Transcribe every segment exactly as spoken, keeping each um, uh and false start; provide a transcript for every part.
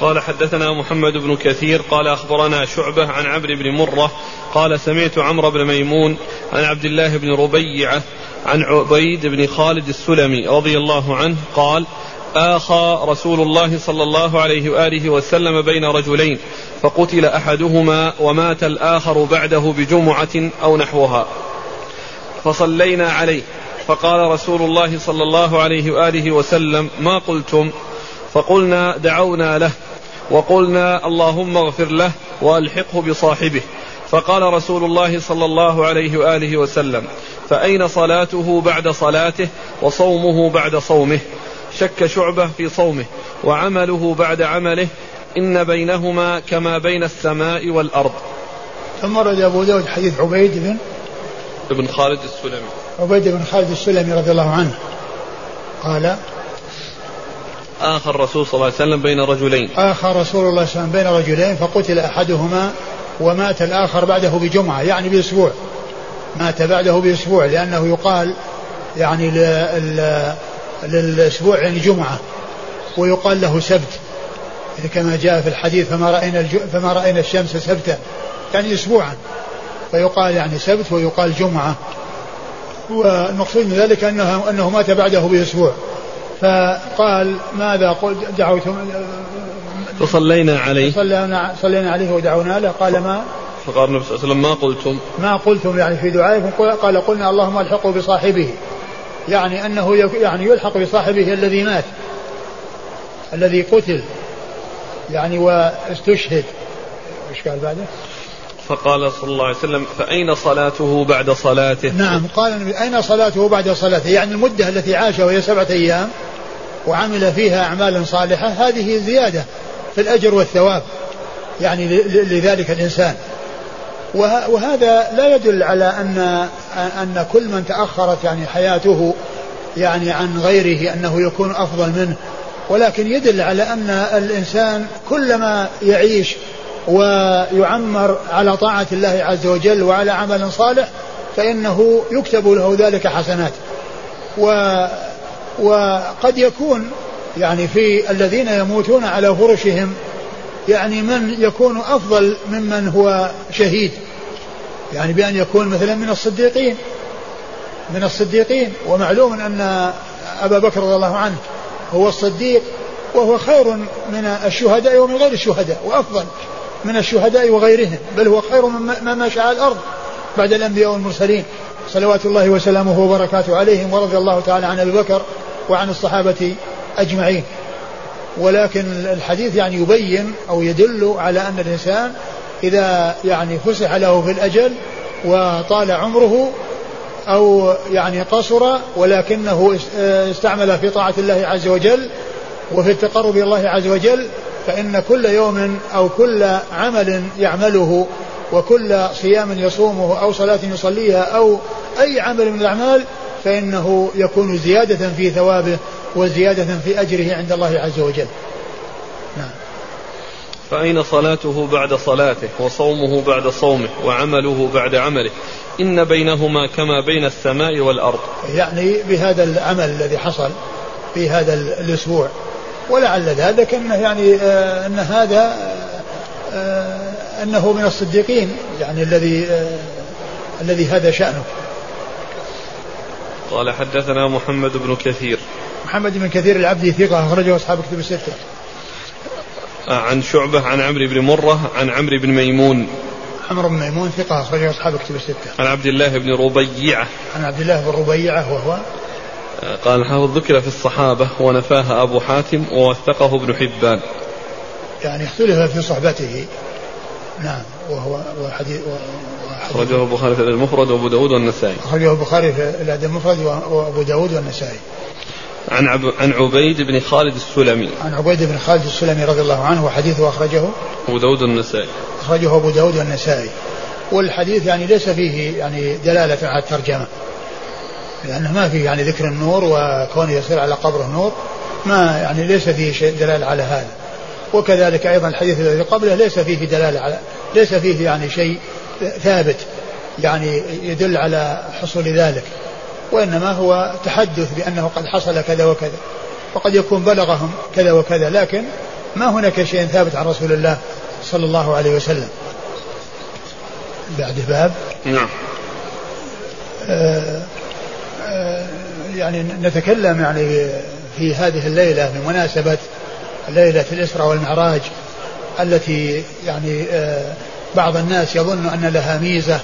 قال حدثنا محمد بن كثير قال أخبرنا شعبة عن عمرو بن مرة قال سمعت عمرو بن ميمون عن عبد الله بن ربيعة عن عبيد بن خالد السلمي رضي الله عنه قال آخى رسول الله صلى الله عليه وآله وسلم بين رجلين فقتل أحدهما ومات الآخر بعده بجمعة أو نحوها فصلينا عليه فقال رسول الله صلى الله عليه وآله وسلم ما قلتم؟ فقلنا دعونا له وقلنا اللهم اغفر له وألحقه بصاحبه. فقال رسول الله صلى الله عليه وآله وسلم فأين صلاته بعد صلاته وصومه بعد صومه؟ شك شعبة في صومه وعمله بعد عمله إن بينهما كما بين السماء والأرض. ثم رد أبو داود حديث عبيد بن ابن خالد السلمي عبيد بن خالد السلمي رضي الله عنه قال آخى الرسول صلى الله عليه وسلم بين رجلين آخى رسول الله صلى الله عليه وسلم بين رجلين فقتل أحدهما ومات الآخر بعده بجمعة يعني بأسبوع مات بعده بأسبوع لأنه يقال يعني للأسبوع يعني جمعة ويقال له سبت كما جاء في الحديث فما رأينا, فما رأينا الشمس سبتا يعني أسبوعا فيقال يعني سبت ويقال جمعة والمقصود من ذلك أنه, أنه مات بعده بأسبوع. فقال ماذا قلت دعوتم فصلينا عليه صلينا, صلينا عليه ودعونا له قال ما فقال النبي صلى الله عليه وسلم ما قلتم ما قلتم يعني في دعائكم قال قلنا اللهم الحقه بصاحبه يعني أنه يعني يلحق بصاحبه الذي مات الذي قتل يعني واستشهد. ايش قال بعده؟ فقال صلى الله عليه وسلم فأين صلاته بعد صلاته؟ نعم قال النبي أين صلاته بعد صلاته يعني المدة التي عاشها وهي سبعة أيام وعمل فيها أعمالا صالحة هذه زيادة في الأجر والثواب يعني لذلك الإنسان. وهذا لا يدل على أن أن كل من تأخرت يعني حياته يعني عن غيره أنه يكون أفضل منه ولكن يدل على أن الإنسان كلما يعيش ويعمر على طاعة الله عز وجل وعلى عمل صالح فإنه يكتب له ذلك حسنات. و وقد يكون يعني في الذين يموتون على فرشهم يعني من يكون أفضل ممن هو شهيد يعني بأن يكون مثلا من الصديقين من الصديقين ومعلوم أن أبا بكر رضي الله عنه هو الصديق وهو خير من الشهداء ومن غير الشهداء وأفضل من الشهداء وغيرهم بل هو خير من مشى على الأرض بعد الأنبياء والمرسلين صلوات الله وسلامه وبركاته عليهم ورضي الله تعالى عن أبي بكر وعن الصحابة أجمعين. ولكن الحديث يعني يبين أو يدل على أن الإنسان إذا يعني فسح له في الأجل وطال عمره أو يعني قصر ولكنه استعمل في طاعة الله عز وجل وفي التقرب إلى الله عز وجل فإن كل يوم أو كل عمل يعمله وكل صيام يصومه أو صلاة يصليها أو أي عمل من الأعمال فإنه يكون زيادة في ثوابه وزيادة في أجره عند الله عز وجل. نعم. فأين صلاته بعد صلاته وصومه بعد صومه وعمله بعد عمله إن بينهما كما بين السماء والأرض يعني بهذا العمل الذي حصل في هذا الأسبوع ولعل ذلك أنه يعني آه أن هذا آه أنه من الصديقين يعني الذي آه الذي هذا شأنه. قال حدثنا محمد بن كثير محمد بن كثير العبدي ثقة أخرجه أصحاب كتب الستة. عن شعبة عن عمرو بن مرة عن عمرو بن ميمون عمرو بن ميمون ثقة أخرجه أصحاب كتب الستة. عن عبد الله بن ربيعة عن عبد الله بن ربيعة وهو قال الحافظ ذكر في الصحابة ونفاها أبو حاتم ووثقه ابن حبان يعني اختلف في صحبته. نعم. وهو وحديث أخرجه البخاري في المفرد وأبو داود والنسائي أخرجه البخاري في الأدب المفرد وأبو داود والنسائي. عن عب... عن عبيد بن خالد السلمي عن عبيد بن خالد السلمي رضي الله عنه وحديثه أخرجه أبو داود والنسائي أخرجه أبو داود والنسائي. والحديث يعني ليس فيه يعني دلالة على الترجمة لأنه ما فيه يعني ذكر النور وكونه يصير على قبره نور ما يعني ليس فيه شيء دلالة على هذا. وكذلك أيضا الحديث الذي قبله ليس فيه دلالة على ليس فيه يعني شيء ثابت يعني يدل على حصول ذلك وإنما هو تحدث بأنه قد حصل كذا وكذا وقد يكون بلغهم كذا وكذا لكن ما هناك شيء ثابت عن رسول الله صلى الله عليه وسلم. بعد باب نعم. آه آه يعني نتكلم يعني في هذه الليلة بمناسبة ليلة الإسراء والمعراج التي يعني آه بعض الناس يظن أن لها ميزة،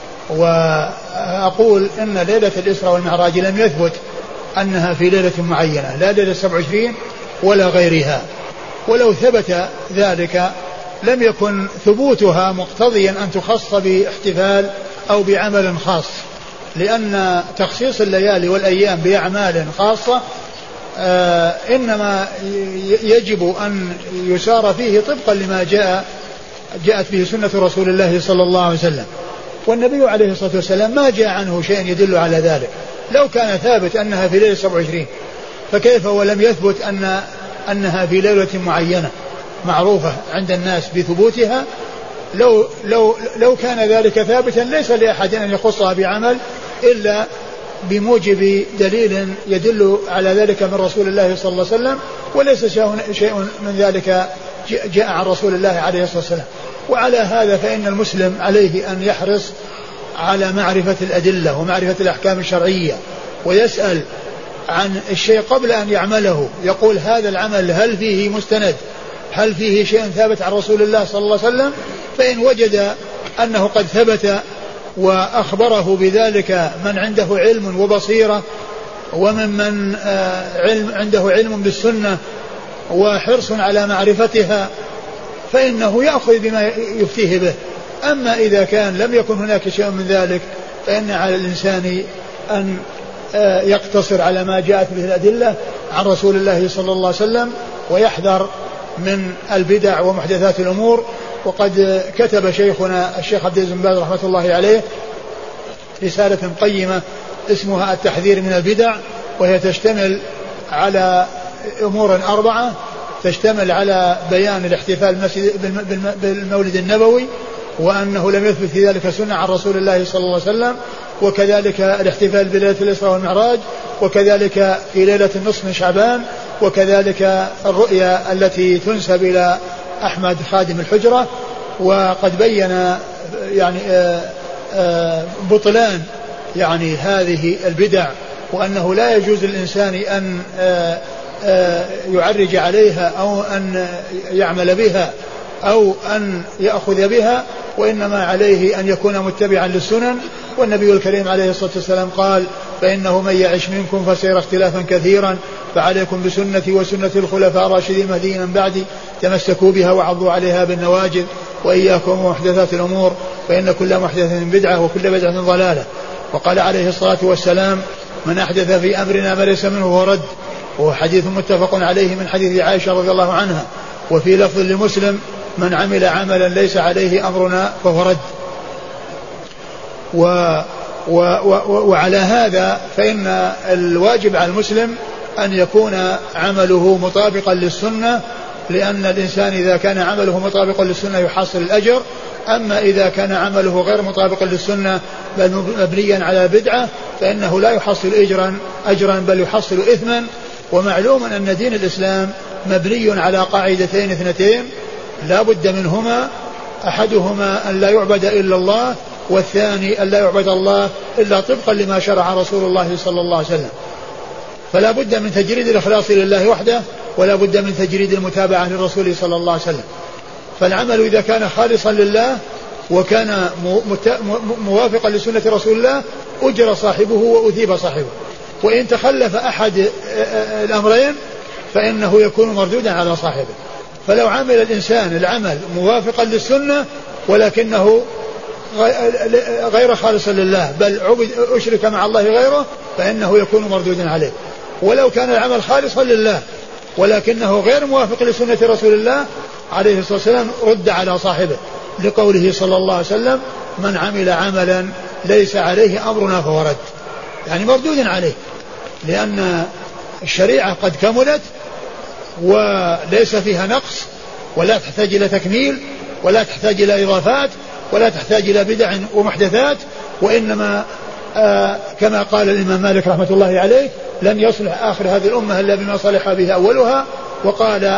وأقول أن ليلة الإسراء والمعراج لم يثبت أنها في ليلة معينة، لا ليلة سبع وعشرين ولا غيرها، ولو ثبت ذلك لم يكن ثبوتها مقتضيا أن تخص باحتفال أو بعمل خاص، لأن تخصيص الليالي والأيام بأعمال خاصة آه إنما يجب أن يسار فيه طبقا لما جاء جاءت به سنة رسول الله صلى الله عليه وسلم، والنبي عليه الصلاة والسلام ما جاء عنه شيء يدل على ذلك. لو كان ثابت أنها في ليلة سبع وعشرين فكيف ولم يثبت أن أنها في ليلة معينة معروفة عند الناس بثبوتها؟ لو, لو, لو كان ذلك ثابتا ليس لأحد أن يخصها بعمل إلا بموجب دليل يدل على ذلك من رسول الله صلى الله عليه وسلم، وليس شيء من ذلك جاء عن رسول الله عليه الصلاة والسلام. وعلى هذا فإن المسلم عليه أن يحرص على معرفة الأدلة ومعرفة الأحكام الشرعية، ويسأل عن الشيء قبل أن يعمله، يقول هذا العمل هل فيه مستند، هل فيه شيء ثابت عن رسول الله صلى الله عليه وسلم؟ فإن وجد أنه قد ثبت وأخبره بذلك من عنده علم وبصيرة ومن علم عنده علم بالسنة وحرص على معرفتها فإنه يأخذ بما يفتيه به. أما إذا كان لم يكن هناك شيء من ذلك فإن على الإنسان أن يقتصر على ما جاءت به الأدلة عن رسول الله صلى الله عليه وسلم، ويحذر من البدع ومحدثات الأمور. وقد كتب شيخنا الشيخ عبد العزيز بن باز رحمة الله عليه رسالة قيمة اسمها التحذير من البدع، وهي تشتمل على أمور أربعة، تشتمل على بيان الاحتفال بالمولد النبوي وأنه لم يثبت في ذلك سنة عن رسول الله صلى الله عليه وسلم، وكذلك الاحتفال بليلة الإسراء والمعراج، وكذلك في ليلة النصف من شعبان، وكذلك الرؤيا التي تنسب إلى أحمد خادم الحجرة. وقد بين يعني بطلان يعني هذه البدع، وأنه لا يجوز للإنسان أن يعرج عليها أو أن يعمل بها أو أن يأخذ بها، وإنما عليه أن يكون متبعا للسنن. والنبي الكريم عليه الصلاة والسلام قال فإنه من يعش منكم فسيرى اختلافا كثيرا فعليكم بسنتي وسنة الخلفاء الراشدين المهديين من بعدي تمسكوا بها وعضوا عليها بالنواجذ وإياكم ومحدثات الأمور فإن كل محدثة بدعة وكل بدعة ضلالة. وقال عليه الصلاة والسلام من أحدث في أمرنا ما ليس منه هو رد، وهو حديث متفق عليه من حديث عائشة رضي الله عنها. وفي لفظ لمسلم من عمل عملا ليس عليه أمرنا فهو رد. و و و وعلى هذا فإن الواجب على المسلم أن يكون عمله مطابقا للسنة، لأن الإنسان إذا كان عمله مطابقا للسنة يحصل الأجر. أما إذا كان عمله غير مطابقا للسنة بل مبنيا على بدعة فإنه لا يحصل أجرا أجرا بل يحصل إثما. ومعلوم أن دين الإسلام مبني على قاعدتين اثنتين لا بد منهما، أحدهما أن لا يعبد إلا الله، والثاني أن لا يعبد الله إلا طبقا لما شرع رسول الله صلى الله عليه وسلم. فلا بد من تجريد الإخلاص لله وحده، ولا بد من تجريد المتابعة للرسول صلى الله عليه وسلم. فالعمل إذا كان خالصا لله وكان موافقا لسنة رسول الله أجر صاحبه وأثيب صاحبه، وإن تخلف أحد الأمرين فإنه يكون مردودا على صاحبه. فلو عمل الإنسان العمل موافقا للسنة ولكنه غير خالص لله بل عبد أشرك مع الله غيره فإنه يكون مردودا عليه. ولو كان العمل خالصا لله ولكنه غير موافق لسنة رسول الله عليه الصلاة والسلام رد على صاحبه، لقوله صلى الله عليه وسلم من عمل عملا ليس عليه أمرنا فهو رد، يعني مردود عليه، لأن الشريعة قد كملت وليس فيها نقص ولا تحتاج إلى تكميل ولا تحتاج إلى إضافات ولا تحتاج إلى بدع ومحدثات، وإنما آه كما قال الإمام مالك رحمة الله عليه لن يصلح آخر هذه الأمة إلا بما صلح به أولها. وقال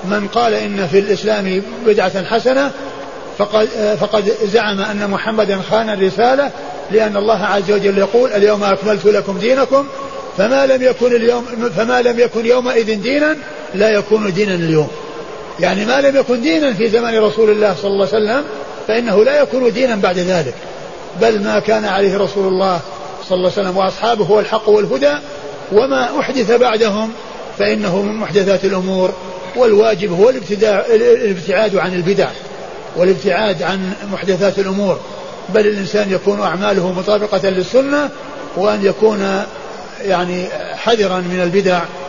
من قال إن في الإسلام بدعة حسنة فقد, فقد زعم أن محمدا خان الرسالة، لأن الله عز وجل يقول اليوم أكملت لكم دينكم، فما لم يكن اليوم فما لم يكن يومئذ دينا لا يكون دينا اليوم. يعني ما لم يكن دينا في زمن رسول الله صلى الله عليه وسلم فإنه لا يكون دينا بعد ذلك، بل ما كان عليه رسول الله صلى الله عليه وسلم وأصحابه هو الحق والهدى، وما أحدث بعدهم فإنه من محدثات الأمور، والواجب هو الابتعاد عن البدع والابتعاد عن محدثات الأمور، بل الإنسان يكون أعماله مطابقة للسنة، وأن يكون يعني حذرا من البدع